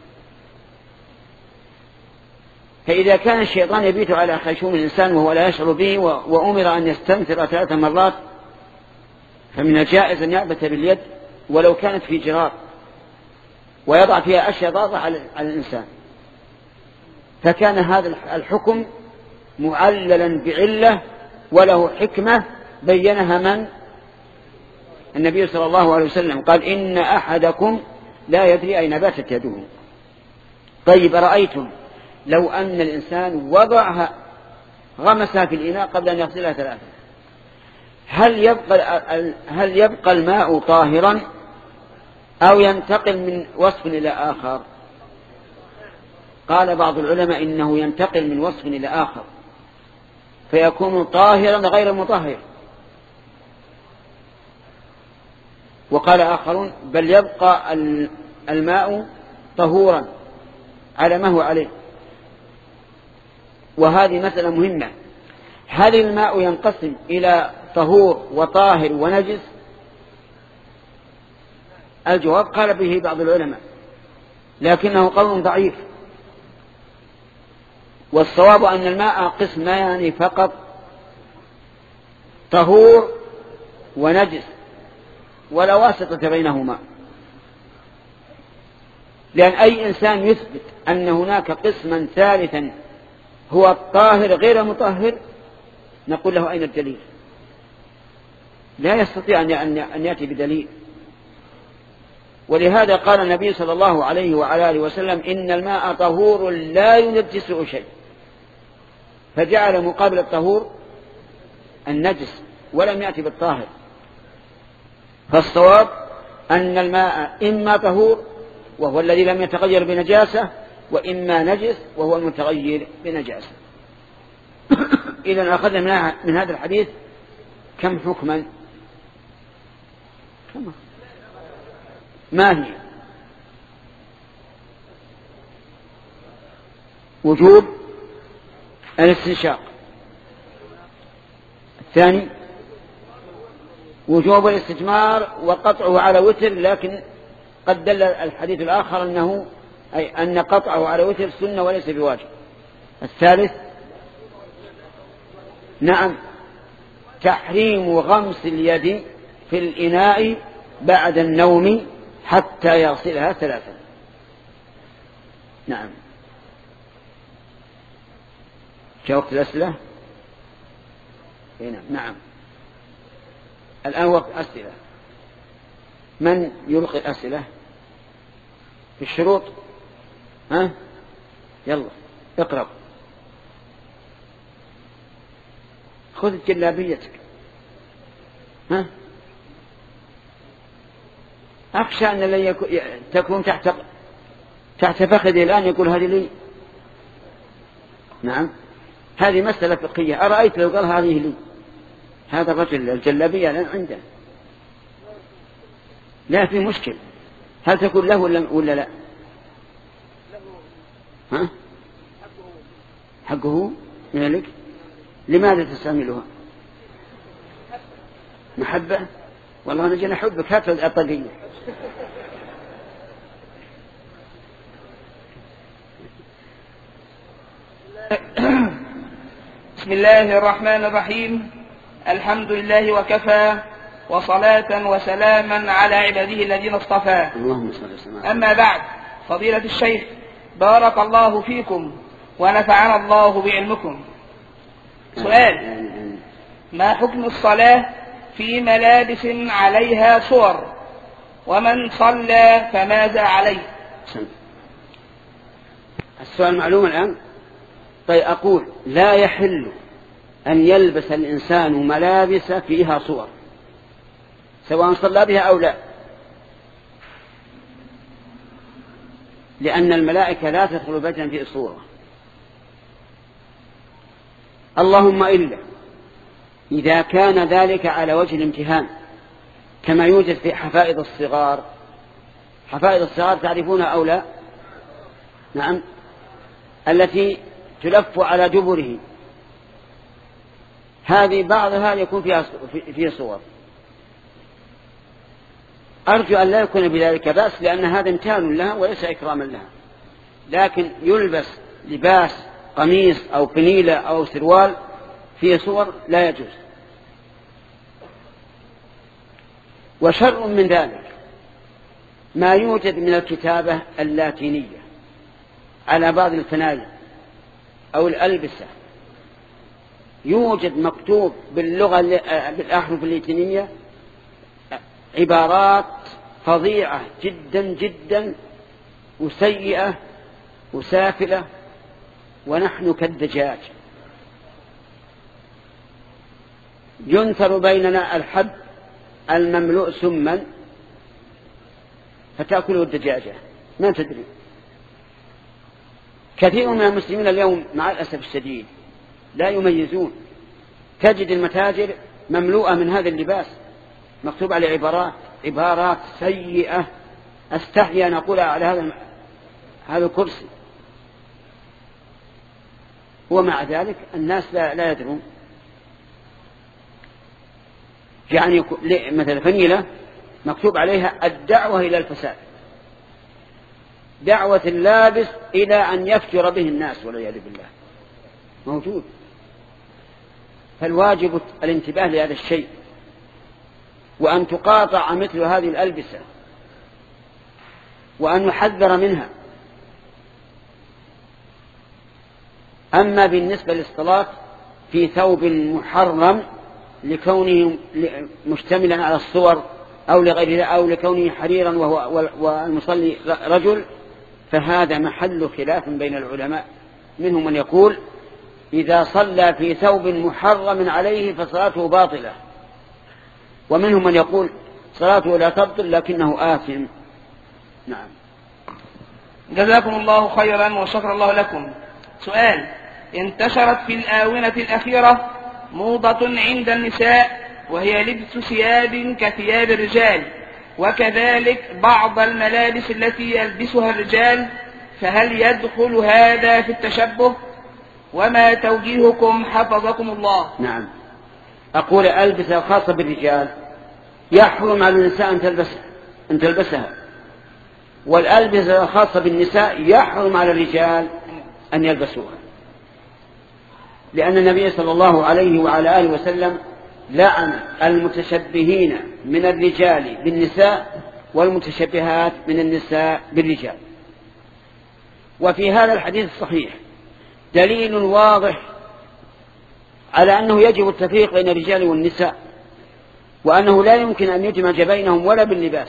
فإذا كان الشيطان يبيت على خيشوم الإنسان وهو لا يشعر به وأمر أن يستنثر ثلاث مرات، فمن الجائز أن يعبث باليد ولو كانت في جراب ويضع فيها أشياء ضارة على الإنسان. فكان هذا الحكم معللا بعلة وله حكمة بينها من؟ النبي صلى الله عليه وسلم قال إن أحدكم لا يدري أين باتت يده. طيب رأيتم لو أن الإنسان وضعها غمسها في الإناء قبل أن يغسلها ثلاثة، هل يبقى, هل يبقى الماء طاهرا أو ينتقل من وصف إلى آخر؟ قال بعض العلماء إنه ينتقل من وصف إلى آخر فيكون طاهرا غير مطهر، وقال آخرون بل يبقى الماء طهورا على ما هو عليه. وهذه مسألة مهمة، هل الماء ينقسم إلى طهور وطاهر ونجس؟ الجواب قال به بعض العلماء لكنه قول ضعيف، والصواب أن الماء قسمان فقط، طهور ونجس ولا واسطة بينهما، لأن أي إنسان يثبت أن هناك قسما ثالثا هو الطاهر غير مطهر نقول له أين الدليل؟ لا يستطيع أن يأتي بدليل. ولهذا قال النبي صلى الله عليه وعلى آله وسلم إن الماء طهور لا ينجسه شيء، فجعل مقابل الطهور النجس ولم يأتي بالطاهر. فالصواب أن الماء إما طهور وهو الذي لم يتغير بنجاسة، وإما نجس وهو المتغير بنجاسة. إذا أخذنا من هذا الحديث كم حكما؟ ما هي؟ وجوب الاستنشاق، الثاني وجوب الاستجمار وقطعه على وتر، لكن قد دل الحديث الآخر أنه أي أن قطعه على وتر سنة وليس بواجب. الثالث نعم تحريم غمس اليد في الإناء بعد النوم حتى يغسلها ثلاثا. نعم جاء وقت الأسئلة. نعم نعم الآن وقت أسئلة. من يلقي الأسئلة في الشروط؟ ها يلا اقرأ. خذ جلابيتك. ها أخشى أن لن يكون تكون تحت تحت فخذي الآن يقول هذه لي. نعم هذه مسألة فقهية. أرأيت لو قال هذه لي، هذا الرجل الجلابية الآن عنده لا في مشكل، هل تكون له ولا لا؟ ها حقه مالك. لماذا تستعملها؟ محبة؟ والله أنا جينا أحبك هات الطاقية. بسم الله الرحمن الرحيم. الحمد لله وكفى، وصلاة وسلاما على عباده الذين اصطفى. أما بعد، فضيلة الشيخ بارك الله فيكم ونفعنا الله بعلمكم. سؤال: ما حكم الصلاة في ملابس عليها صور، ومن صلى فماذا عليه؟ السؤال معلوم الآن. طيب أقول لا يحل أن يلبس الإنسان ملابس فيها صور سواء صلى بها أو لا، لأن الملائكة لا تدخل بيتا فيه صورة، اللهم إلا إذا كان ذلك على وجه الامتهان كما يوجد في حفائض الصغار. حفائض الصغار تعرفونها أو لا؟ نعم التي تلف على دبره، هذه بعضها يكون فيها فيها صور. أرجو أن لا يكون بذلك بأس، لأن هذا امتهان لها وليس إكراما لها. لكن يلبس لباس قميص أو فنيلة أو سروال فيه صور لا يجوز. وشر من ذلك ما يوجد من الكتابة اللاتينية على بعض الفنايل أو الألبسة، يوجد مكتوب باللغة بالأحرف اللاتينية عبارات فظيعة جدا جدا وسيئة وسافلة، ونحن كالدجاج ينثر بيننا الحب المملوء سما فتأكله الدجاجة ما تدري. كثير من المسلمين اليوم مع الأسف الشديد لا يميزون، تجد المتاجر مملوءة من هذا اللباس مكتوب عليه عبارات عبارات سيئة أستحي أن أقولها على هذا هذا الكرسي، ومع ذلك الناس لا, لا يدرون. يعني مثل فنيلة مكتوب عليها الدعوة إلى الفساد، دعوة اللابس إلى أن يفجر به الناس والعياذ بالله موجود. فالواجب الانتباه لهذا الشيء، وأن تقاطع مثل هذه الألبسة، وأن يحذر منها. أما بالنسبة للصلاة في ثوب محرم لكونه مشتملا على الصور أو لغير أو لكونه حريرا وهو والمصلي رجل، فهذا محل خلاف بين العلماء. منهم من يقول إذا صلى في ثوب محرم عليه فصلاته باطلة، ومنهم من يقول صلاته لا تبطل لكنه آثم. نعم. جزاكم الله خيرا وشكر الله لكم. سؤال: انتشرت في الآونة الأخيرة موضة عند النساء وهي لبس ثياب كثياب الرجال، وكذلك بعض الملابس التي يلبسها الرجال، فهل يدخل هذا في التشبه؟ وما توجيهكم حفظكم الله؟ نعم. أقول ألبسة خاصة بالرجال يحرم على النساء أن تلبسها, أن تلبسها، والألبسة الخاصة بالنساء يحرم على الرجال أن يلبسوها، لأن النبي صلى الله عليه وعلى آله وسلم لعن المتشبهين من الرجال بالنساء والمتشبهات من النساء بالرجال. وفي هذا الحديث الصحيح دليل واضح على أنه يجب التفريق بين الرجال والنساء، وأنه لا يمكن أن يدمج بينهم ولا باللباس.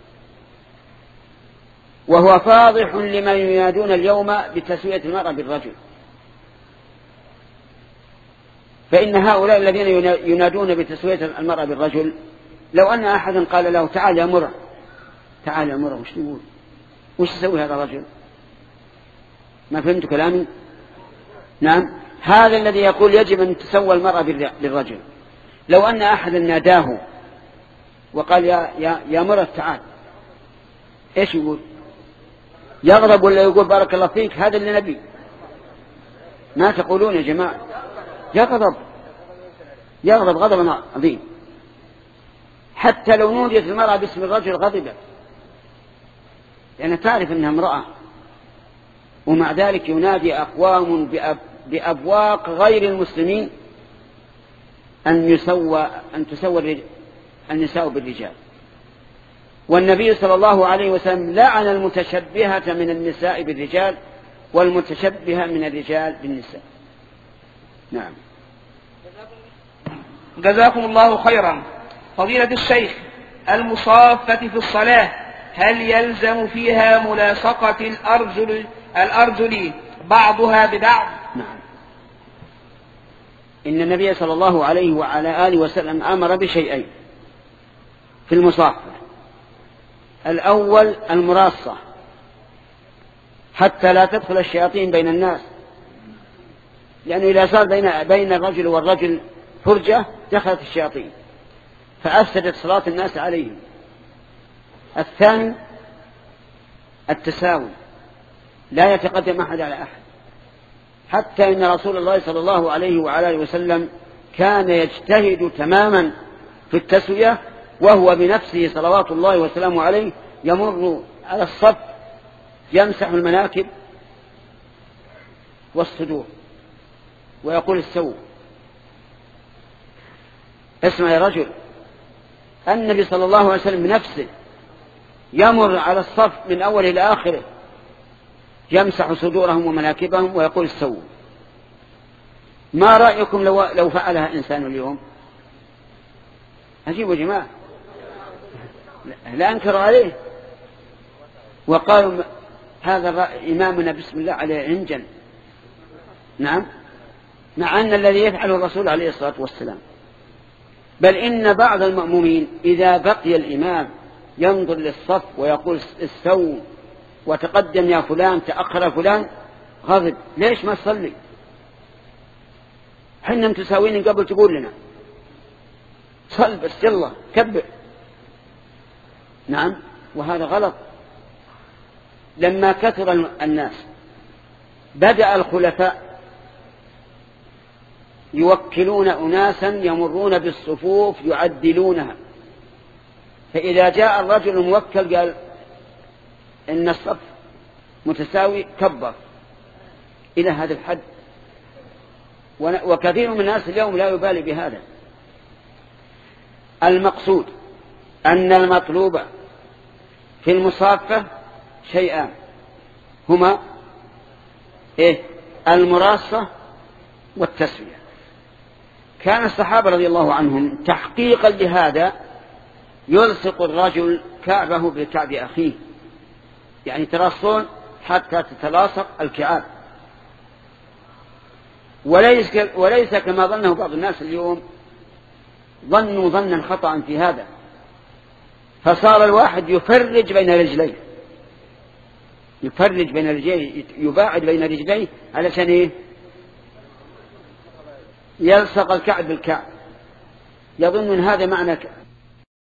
وهو فاضح لما ينادون اليوم بتسوية المرأة بالرجل، فإن هؤلاء الذين ينادون بتسوية المرأة بالرجل لو أن أحدا قال له تعال يا مرة تعال يا مرة وش تقول؟ وش يسوي هذا الرجل؟ ما فهمت كلامي؟ نعم. هذا الذي يقول يجب أن تسوى المرأة بالرجل، لو أن أحدا ناداه وقال يا, يا, يا مرة تعال، إيش يقول؟ يغضب ولا يقول بارك الله فيك؟ هذا اللي نبي. ما تقولون يا جماعة؟ يغضب يغضب غضبا عظيم. حتى لو نوديت المرأة باسم الرجل غضبت، لأنها تعرف أنها امرأة، ومع ذلك ينادي أقوام بأب بأبواق غير المسلمين أن يسوى أن تسوى النساء بالرجال. والنبي صلى الله عليه وسلم لعن المتشبهة من النساء بالرجال والمتشبهة من الرجال بالنساء. نعم. جزاكم الله خيرا. فضيلة الشيخ، المصافة في الصلاة هل يلزم فيها ملاصقة الأرجل, الأرجل بعضها ببعض؟ نعم. إن النبي صلى الله عليه وعلى آله وسلم أمر بشيئين في المصافة. الأول المراصة حتى لا تدخل الشياطين بين الناس، لأنه إذا صار بين, بين الرجل والرجل فرجة دخلت الشياطين فأفسدت صلاة الناس عليهم. الثاني التساوي، لا يتقدم أحد على أحد، حتى إن رسول الله صلى الله عليه وعلى آله وسلم كان يجتهد تماما في التسوية، وهو بنفسه صلوات الله وسلامه عليه يمر على الصف يمسح المناكب والصدور ويقول استووا. اسمع يا رجل، النبي صلى الله عليه وسلم بنفسه يمر على الصف من أوله إلى آخره يمسح صدورهم ومناكبهم ويقول استووا. ما رأيكم لو, لو فعلها إنسان اليوم؟ عجيب يا جماعة. لا أنكر عليه وقالوا هذا إمامنا بسم الله عليه عنجن. نعم، مع أن الذي يفعله الرسول عليه الصلاة والسلام. بل إن بعض المأمومين إذا بقي الإمام ينظر للصف ويقول استووا وتقدم يا فلان تأخر فلان غضب، ليش ما تصلي؟ حنا متساوين قبل تقول لنا صل بس يلا كبر. نعم، وهذا غلط. لما كثر الناس بدأ الخلفاء يوكلون أناسا يمرون بالصفوف يعدلونها، فإذا جاء الرجل الموكل قال إن الصف متساوي كبر إلى هذا الحد. وكثير من الناس اليوم لا يبالي بهذا. المقصود أن المطلوب في المصافة شيئان هما إيه؟ المراصة والتسوية. كان الصحابة رضي الله عنهم تحقيقا لهذا يلصق الرجل كعبه بكعب أخيه، يعني تراصون حتى تتلاصق الكعاب، وليس, وليس كما ظنه بعض الناس اليوم، ظنوا ظنا خطأ في هذا، فصار الواحد يفرج بين رجليه، يفرج بين رجليه، يباعد بين رجليه علشان إيه؟ يلصق الكعب بالكعب، يظن أن هذا معنى